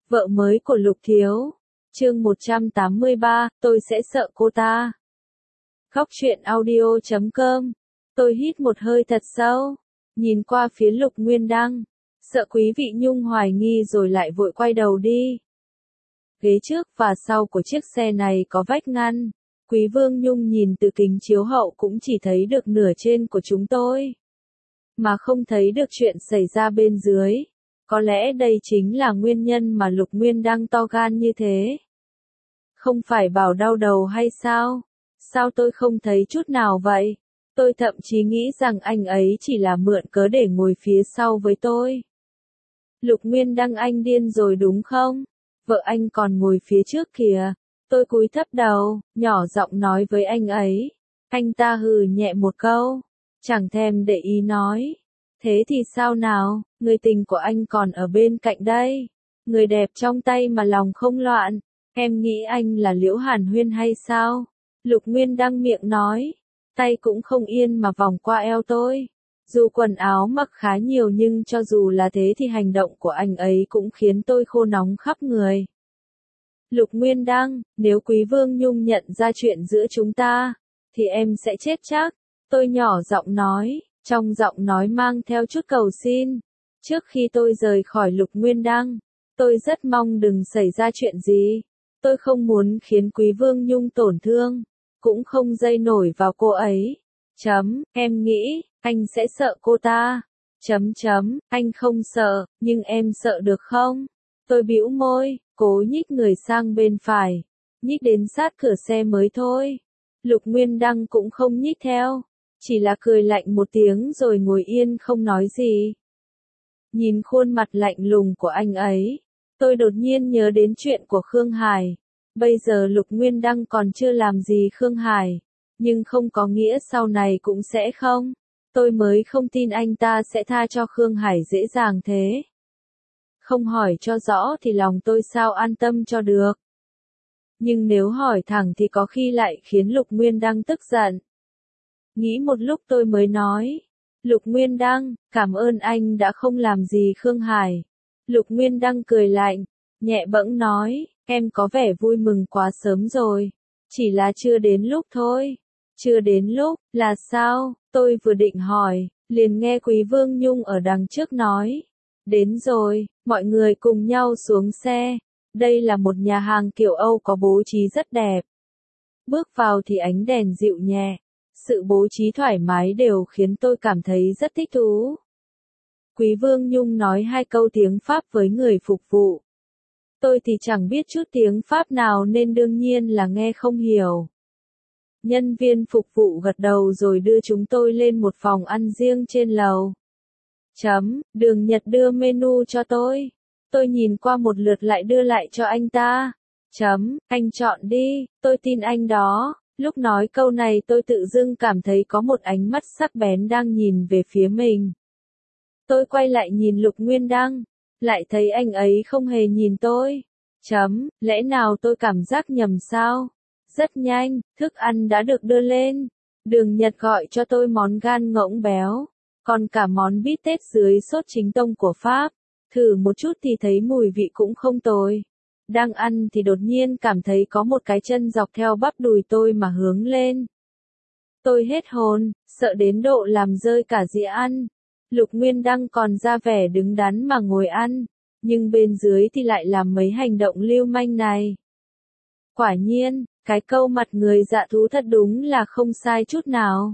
Vợ mới của Lục Thiếu. Chương 183, tôi sẽ sợ cô ta. Khóc chuyện audio.com. Tôi hít một hơi thật sâu, nhìn qua phía Lục Nguyên Đăng, sợ Quý Vị Nhung hoài nghi rồi lại vội quay đầu đi. Ghế trước và sau của chiếc xe này có vách ngăn, Quý Vương Nhung nhìn từ kính chiếu hậu cũng chỉ thấy được nửa trên của chúng tôi, mà không thấy được chuyện xảy ra bên dưới. Có lẽ đây chính là nguyên nhân mà Lục Nguyên Đăng to gan như thế. Không phải bảo đau đầu hay sao? Sao tôi không thấy chút nào vậy? Tôi thậm chí nghĩ rằng anh ấy chỉ là mượn cớ để ngồi phía sau với tôi. Lục Nguyên Đăng, anh điên rồi đúng không? Vợ anh còn ngồi phía trước kìa. Tôi cúi thấp đầu, nhỏ giọng nói với anh ấy. Anh ta hừ nhẹ một câu, chẳng thèm để ý nói. Thế thì sao nào, người tình của anh còn ở bên cạnh đây. Người đẹp trong tay mà lòng không loạn. Em nghĩ anh là Liễu Hàn Huyên hay sao? Lục Nguyên Đăng miệng nói, tay cũng không yên mà vòng qua eo tôi. Dù quần áo mặc khá nhiều nhưng cho dù là thế thì hành động của anh ấy cũng khiến tôi khô nóng khắp người. Lục Nguyên Đăng, nếu Quý Vương Nhung nhận ra chuyện giữa chúng ta, thì em sẽ chết chắc. Tôi nhỏ giọng nói, trong giọng nói mang theo chút cầu xin. Trước khi tôi rời khỏi Lục Nguyên Đăng, tôi rất mong đừng xảy ra chuyện gì. Tôi không muốn khiến Quý Vương Nhung tổn thương, cũng không dây nổi vào cô ấy. Em nghĩ, anh sẽ sợ cô ta. Anh không sợ, nhưng em sợ được không? Tôi bĩu môi, cố nhích người sang bên phải, nhích đến sát cửa xe mới thôi. Lục Nguyên Đăng cũng không nhích theo, chỉ là cười lạnh một tiếng rồi ngồi yên không nói gì. Nhìn khuôn mặt lạnh lùng của anh ấy, tôi đột nhiên nhớ đến chuyện của Khương Hải. Bây giờ Lục Nguyên Đăng còn chưa làm gì Khương Hải, nhưng không có nghĩa sau này cũng sẽ không. Tôi mới không tin anh ta sẽ tha cho Khương Hải dễ dàng thế. Không hỏi cho rõ thì lòng tôi sao an tâm cho được. Nhưng nếu hỏi thẳng thì có khi lại khiến Lục Nguyên Đăng tức giận. Nghĩ một lúc tôi mới nói, Lục Nguyên Đăng, cảm ơn anh đã không làm gì Khương Hải. Lục Nguyên Đăng cười lạnh, nhẹ bẫng nói, em có vẻ vui mừng quá sớm rồi. Chỉ là chưa đến lúc thôi. Chưa đến lúc, là sao? Tôi vừa định hỏi, liền nghe Quý Vương Nhung ở đằng trước nói. Đến rồi, mọi người cùng nhau xuống xe. Đây là một nhà hàng kiểu Âu có bố trí rất đẹp. Bước vào thì ánh đèn dịu nhẹ. Sự bố trí thoải mái đều khiến tôi cảm thấy rất thích thú. Quý Vương Nhung nói 2 câu tiếng Pháp với người phục vụ. Tôi thì chẳng biết chút tiếng Pháp nào nên đương nhiên là nghe không hiểu. Nhân viên phục vụ gật đầu rồi đưa chúng tôi lên một phòng ăn riêng trên lầu. Đường Nhật đưa menu cho tôi. Tôi nhìn qua một lượt lại đưa lại cho anh ta. Anh chọn đi, tôi tin anh đó. Lúc nói câu này tôi tự dưng cảm thấy có một ánh mắt sắc bén đang nhìn về phía mình. Tôi quay lại nhìn Lục Nguyên Đăng, lại thấy anh ấy không hề nhìn tôi. Lẽ nào tôi cảm giác nhầm sao? Rất nhanh, thức ăn đã được đưa lên. Đường Nhật gọi cho tôi món gan ngỗng béo, còn cả món bít tết dưới sốt chính tông của Pháp. Thử một chút thì thấy mùi vị cũng không tồi. Đang ăn thì đột nhiên cảm thấy có một cái chân dọc theo bắp đùi tôi mà hướng lên. Tôi hết hồn, sợ đến độ làm rơi cả dĩa ăn. Lục Nguyên Đăng còn ra vẻ đứng đắn mà ngồi ăn, nhưng bên dưới thì lại làm mấy hành động lưu manh này. Quả nhiên, cái câu mặt người dạ thú thật đúng là không sai chút nào.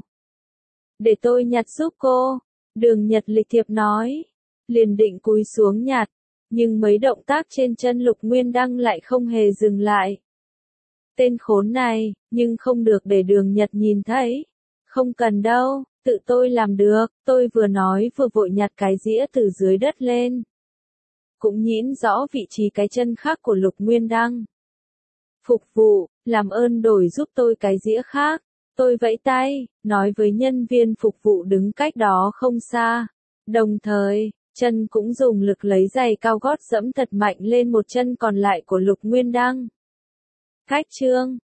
Để tôi nhặt giúp cô, Đường Nhật lịch thiệp nói. Liền định cúi xuống nhặt, nhưng mấy động tác trên chân Lục Nguyên Đăng lại không hề dừng lại. Tên khốn này, nhưng không được để Đường Nhật nhìn thấy. Không cần đâu, tự tôi làm được, tôi vừa nói vừa vội nhặt cái dĩa từ dưới đất lên. Cũng nhìn rõ vị trí cái chân khác của Lục Nguyên Đăng. Phục vụ, làm ơn đổi giúp tôi cái dĩa khác. Tôi vẫy tay, nói với nhân viên phục vụ đứng cách đó không xa. Đồng thời, chân cũng dùng lực lấy giày cao gót dẫm thật mạnh lên một chân còn lại của Lục Nguyên Đăng. Khách trương,